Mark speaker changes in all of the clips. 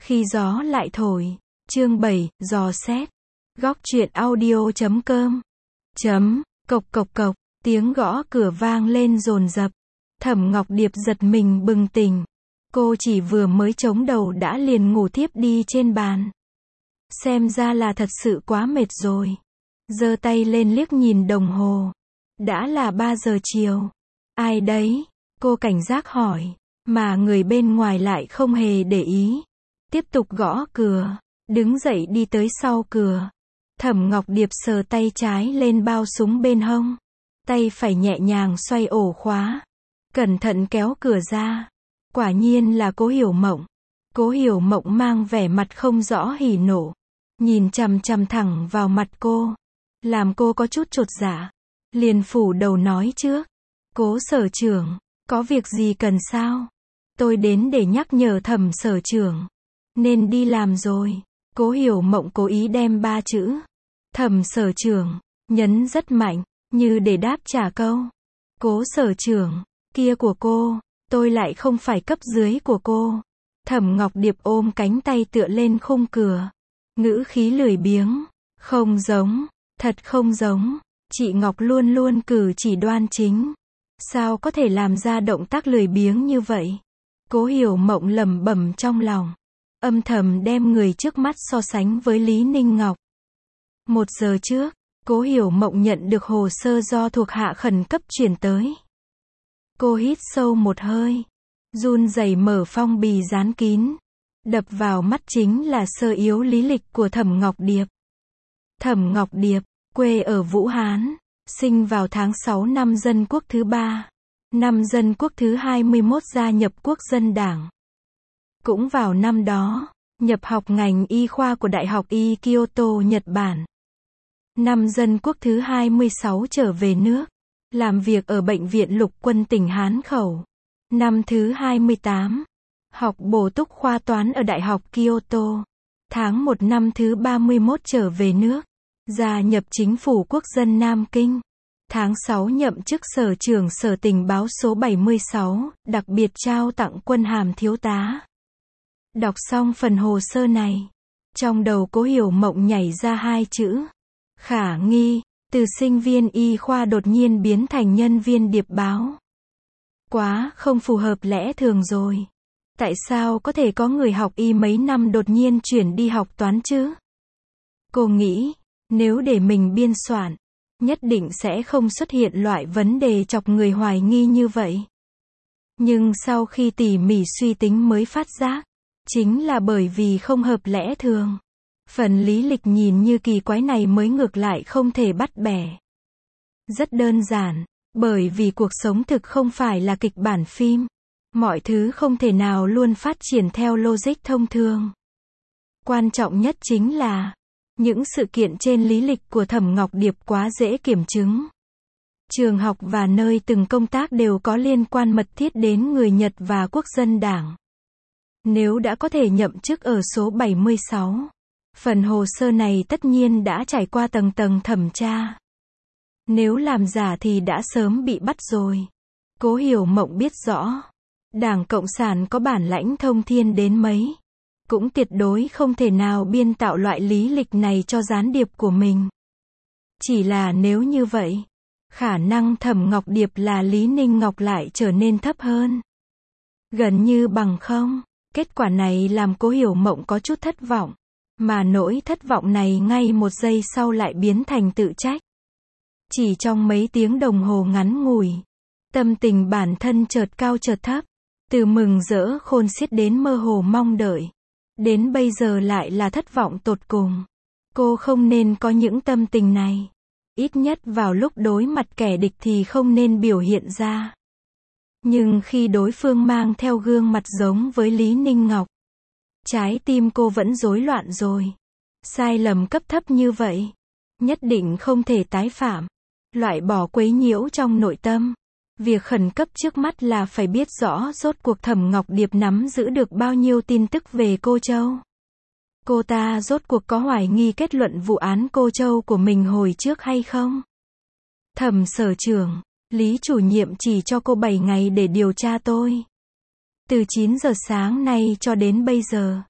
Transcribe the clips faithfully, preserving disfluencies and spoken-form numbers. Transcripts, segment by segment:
Speaker 1: Khi gió lại thổi. Chương bảy, dò xét. Góc truyện audio chấm com. Chấm, cộc cộc cộc, tiếng gõ cửa vang lên dồn dập. Thẩm Ngọc Điệp giật mình bừng tỉnh. Cô chỉ vừa mới chống đầu đã liền ngủ thiếp đi trên bàn. Xem ra là thật sự quá mệt rồi. Giơ tay lên liếc nhìn đồng hồ. Đã là ba giờ chiều. Ai đấy? Cô cảnh giác hỏi. Mà người bên ngoài lại không hề để ý. Tiếp tục gõ cửa. Đứng dậy đi tới sau cửa. Thẩm Ngọc Điệp sờ tay trái lên bao súng bên hông. Tay phải nhẹ nhàng xoay ổ khóa. Cẩn thận kéo cửa ra. Quả nhiên là Cố Hiểu Mộng. Cố Hiểu Mộng mang vẻ mặt không rõ hỉ nộ. Nhìn chằm chằm thẳng vào mặt cô. Làm cô có chút chột dạ. Liền phủ đầu nói trước. Cố sở trưởng, có việc gì cần sao? Tôi đến để nhắc nhở Thẩm sở trưởng. Nên đi làm rồi. Cố Hiểu Mộng cố ý đem ba chữ Thẩm sở trưởng nhấn rất mạnh, như để đáp trả câu. Cố sở trưởng kia của cô, tôi lại không phải cấp dưới của cô. Thẩm Ngọc Điệp ôm cánh tay tựa lên khung cửa. Ngữ khí lười biếng. Không giống, thật không giống. Chị Ngọc luôn luôn cử chỉ đoan chính. Sao có thể làm ra động tác lười biếng như vậy? Cố Hiểu Mộng lẩm bẩm trong lòng. Âm thầm đem người trước mắt so sánh với Lý Ninh Ngọc. Một giờ trước, Cố Hiểu Mộng nhận được hồ sơ do thuộc hạ khẩn cấp chuyển tới. Cô hít sâu một hơi. Run rẩy mở phong bì dán kín. Đập vào mắt chính là sơ yếu lý lịch của Thẩm Ngọc Điệp. Thẩm Ngọc Điệp, quê ở Vũ Hán, sinh vào tháng sáu năm Dân Quốc thứ ba. Năm Dân Quốc thứ hai mươi mốt gia nhập Quốc dân Đảng. Cũng vào năm đó, nhập học ngành y khoa của Đại học Y Kyoto, Nhật Bản. Năm Dân Quốc thứ hai mươi sáu trở về nước, làm việc ở Bệnh viện Lục Quân tỉnh Hán Khẩu. Năm thứ hai mươi tám, học bổ túc khoa toán ở Đại học Kyoto. Tháng một năm thứ ba mươi mốt trở về nước, gia nhập chính phủ Quốc dân Nam Kinh. Tháng sáu nhậm chức sở trưởng sở tình báo số bảy mươi sáu, đặc biệt trao tặng quân hàm thiếu tá. Đọc xong phần hồ sơ này, trong đầu Cố Hiểu Mộng nhảy ra hai chữ. Khả nghi, từ sinh viên y khoa đột nhiên biến thành nhân viên điệp báo. Quá không phù hợp lẽ thường rồi. Tại sao có thể có người học y mấy năm đột nhiên chuyển đi học toán chứ? Cô nghĩ, nếu để mình biên soạn, nhất định sẽ không xuất hiện loại vấn đề chọc người hoài nghi như vậy. Nhưng sau khi tỉ mỉ suy tính mới phát giác, chính là bởi vì không hợp lẽ thường. Phần lý lịch nhìn như kỳ quái này mới ngược lại không thể bắt bẻ. Rất đơn giản, bởi vì cuộc sống thực không phải là kịch bản phim. Mọi thứ không thể nào luôn phát triển theo logic thông thường. Quan trọng nhất chính là, những sự kiện trên lý lịch của Thẩm Ngọc Điệp quá dễ kiểm chứng. Trường học và nơi từng công tác đều có liên quan mật thiết đến người Nhật và Quốc dân Đảng. Nếu đã có thể nhậm chức ở số bảy mươi sáu, phần hồ sơ này tất nhiên đã trải qua tầng tầng thẩm tra. Nếu làm giả thì đã sớm bị bắt rồi. Cố Hiểu Mộng biết rõ, Đảng Cộng sản có bản lãnh thông thiên đến mấy, cũng tuyệt đối không thể nào biên tạo loại lý lịch này cho gián điệp của mình. Chỉ là nếu như vậy, khả năng Thẩm Ngọc Điệp là Lý Ninh Ngọc lại trở nên thấp hơn. Gần như bằng không. Kết quả này làm Cố Hiểu Mộng có chút thất vọng. Mà nỗi thất vọng này ngay một giây sau lại biến thành tự trách. Chỉ trong mấy tiếng đồng hồ ngắn ngủi, tâm tình bản thân chợt cao chợt thấp. Từ mừng rỡ khôn xiết đến mơ hồ mong đợi. Đến bây giờ lại là thất vọng tột cùng. Cô không nên có những tâm tình này. Ít nhất vào lúc đối mặt kẻ địch thì không nên biểu hiện ra. Nhưng khi đối phương mang theo gương mặt giống với Lý Ninh Ngọc, trái tim cô vẫn rối loạn rồi. Sai lầm cấp thấp như vậy, nhất định không thể tái phạm. Loại bỏ quấy nhiễu trong nội tâm. Việc khẩn cấp trước mắt là phải biết rõ rốt cuộc Thẩm Ngọc Điệp nắm giữ được bao nhiêu tin tức về Cô Châu. Cô ta rốt cuộc có hoài nghi kết luận vụ án Cô Châu của mình hồi trước hay không? Thẩm sở trưởng, Lý chủ nhiệm chỉ cho cô bảy ngày để điều tra tôi. Từ chín giờ sáng nay cho đến bây giờ,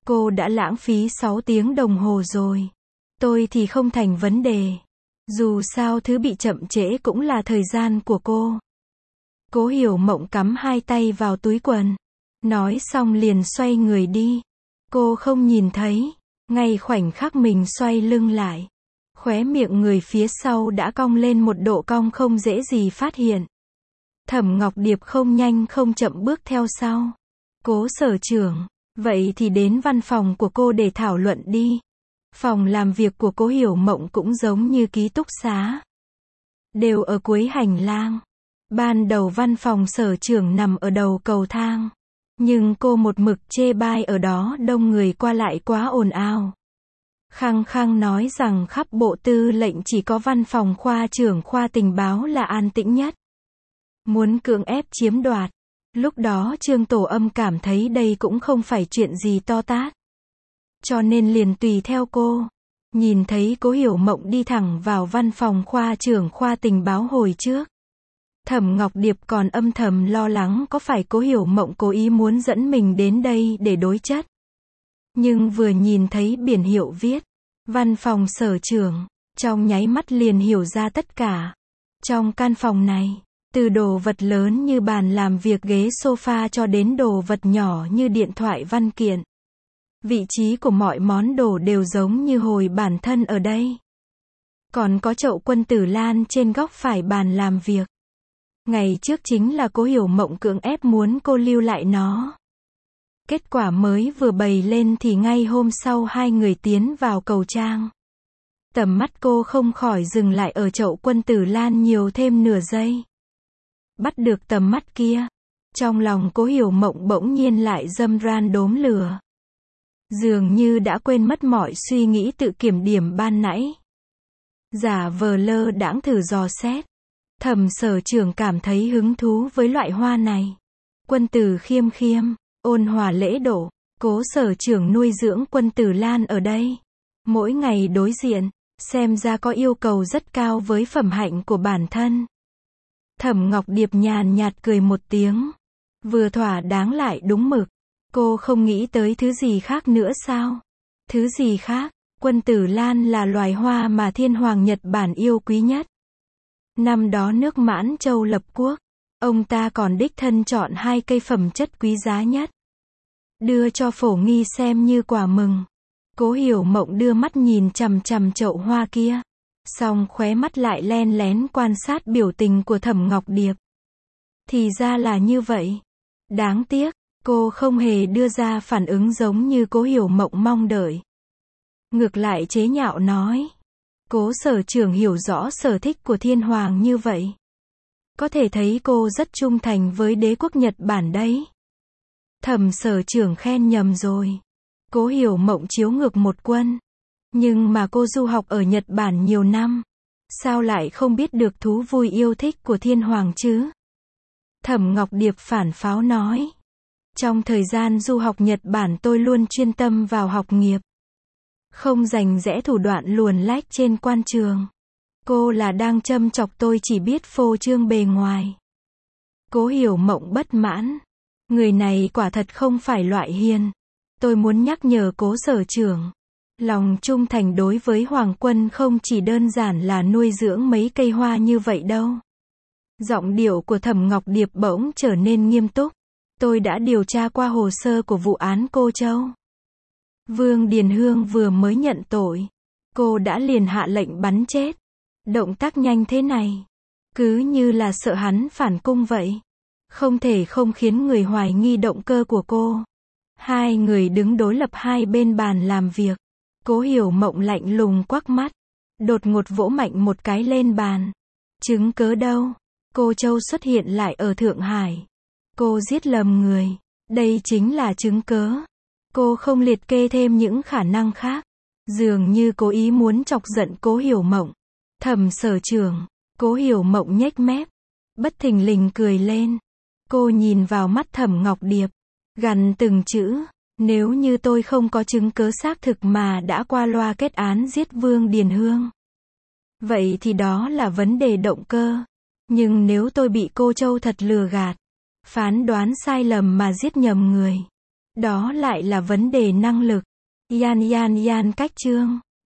Speaker 1: Cô đã lãng phí sáu tiếng đồng hồ rồi. Tôi thì không thành vấn đề. Dù sao thứ bị chậm trễ cũng là thời gian của cô. Cố Hiểu Mộng cắm hai tay vào túi quần. Nói xong liền xoay người đi. Cô không nhìn thấy. Ngay khoảnh khắc mình xoay lưng lại. Khóe miệng người phía sau đã cong lên một độ cong không dễ gì phát hiện. Thẩm Ngọc Điệp không nhanh không chậm bước theo sau. Cố Sở trưởng, vậy thì đến văn phòng của cô để thảo luận đi. Phòng làm việc của Cố Hiểu Mộng cũng giống như ký túc xá. Đều ở cuối hành lang. Ban đầu văn phòng sở trưởng nằm ở đầu cầu thang. Nhưng cô một mực chê bai ở đó đông người qua lại quá ồn ào. Khăng khăng nói rằng khắp bộ tư lệnh chỉ có văn phòng khoa trưởng khoa tình báo là an tĩnh nhất. Muốn cưỡng ép chiếm đoạt. Lúc đó Trương Tổ Âm cảm thấy đây cũng không phải chuyện gì to tát. Cho nên liền tùy theo cô. Nhìn thấy Cố Hiểu Mộng đi thẳng vào văn phòng khoa trưởng khoa tình báo hồi trước. Thẩm Ngọc Điệp còn âm thầm lo lắng có phải Cố Hiểu Mộng cố ý muốn dẫn mình đến đây để đối chất. Nhưng vừa nhìn thấy biển hiệu viết văn phòng sở trưởng, trong nháy mắt liền hiểu ra tất cả. Trong căn phòng này, từ đồ vật lớn như bàn làm việc ghế sofa cho đến đồ vật nhỏ như điện thoại văn kiện. Vị trí của mọi món đồ đều giống như hồi bản thân ở đây. Còn có chậu Quân Tử Lan trên góc phải bàn làm việc. Ngày trước chính là Cố Hiểu Mộng cưỡng ép muốn cô lưu lại nó. Kết quả mới vừa bày lên thì ngay hôm sau hai người tiến vào cầu trang. Tầm mắt cô không khỏi dừng lại ở chậu Quân Tử Lan nhiều thêm nửa giây. Bắt được tầm mắt kia. Trong lòng Cố Hiểu Mộng bỗng nhiên lại dâm ran đốm lửa. Dường như đã quên mất mọi suy nghĩ tự kiểm điểm ban nãy. Giả vờ lơ đãng thử dò xét. Thẩm sở trưởng cảm thấy hứng thú với loại hoa này. Quân tử khiêm khiêm, ôn hòa lễ độ. Cố sở trưởng nuôi dưỡng Quân Tử Lan ở đây. Mỗi ngày đối diện, xem ra có yêu cầu rất cao với phẩm hạnh của bản thân. Thẩm Ngọc Điệp nhàn nhạt cười một tiếng. Vừa thỏa đáng lại đúng mực. Cô không nghĩ tới thứ gì khác nữa sao? Thứ gì khác? Quân Tử Lan là loài hoa mà thiên hoàng Nhật Bản yêu quý nhất. Năm đó nước Mãn Châu lập quốc, ông ta còn đích thân chọn hai cây phẩm chất quý giá nhất. Đưa cho Phổ Nghi xem như quà mừng. Cố Hiểu Mộng đưa mắt nhìn chằm chằm chậu hoa kia. Xong khóe mắt lại len lén quan sát biểu tình của Thẩm Ngọc Điệp. Thì ra là như vậy. Đáng tiếc, cô không hề đưa ra phản ứng giống như Cố Hiểu Mộng mong đợi. Ngược lại chế nhạo nói. Cố sở trưởng hiểu rõ sở thích của thiên hoàng như vậy. Có thể thấy cô rất trung thành với đế quốc Nhật Bản đấy. Thẩm sở trưởng khen nhầm rồi. Cố Hiểu Mộng chiếu ngược một quân. Nhưng mà cô du học ở Nhật Bản nhiều năm. Sao lại không biết được thú vui yêu thích của thiên hoàng chứ? Thẩm Ngọc Điệp phản pháo nói. Trong thời gian du học Nhật Bản tôi luôn chuyên tâm vào học nghiệp. Không rành rẽ thủ đoạn luồn lách trên quan trường. Cô là đang châm chọc tôi chỉ biết phô trương bề ngoài. Cố Hiểu Mộng bất mãn. Người này quả thật không phải loại hiền. Tôi muốn nhắc nhở Cố sở trưởng. Lòng trung thành đối với Hoàng quân không chỉ đơn giản là nuôi dưỡng mấy cây hoa như vậy đâu. Giọng điệu của Thẩm Ngọc Điệp bỗng trở nên nghiêm túc. Tôi đã điều tra qua hồ sơ của vụ án Cô Châu. Vương Điền Hương vừa mới nhận tội. Cô đã liền hạ lệnh bắn chết. Động tác nhanh thế này. Cứ như là sợ hắn phản cung vậy. Không thể không khiến người hoài nghi động cơ của cô. Hai người đứng đối lập hai bên bàn làm việc. Cố Hiểu Mộng lạnh lùng quắc mắt. Đột ngột vỗ mạnh một cái lên bàn. Chứng cớ đâu? Cô Châu xuất hiện lại ở Thượng Hải. Cô giết lầm người. Đây chính là chứng cớ. Cô không liệt kê thêm những khả năng khác. Dường như cố ý muốn chọc giận Cố Hiểu Mộng. Thẩm sở trưởng. Cố Hiểu Mộng nhếch mép. Bất thình lình cười lên. Cô nhìn vào mắt Thẩm Ngọc Điệp. Gằn từng chữ. Nếu như tôi không có chứng cớ xác thực mà đã qua loa kết án giết Vương Điền Hương. Vậy thì đó là vấn đề động cơ. Nhưng nếu tôi bị cô Châu thật lừa gạt. Phán đoán sai lầm mà giết nhầm người. Đó lại là vấn đề năng lực. Yan yan yan cách chương.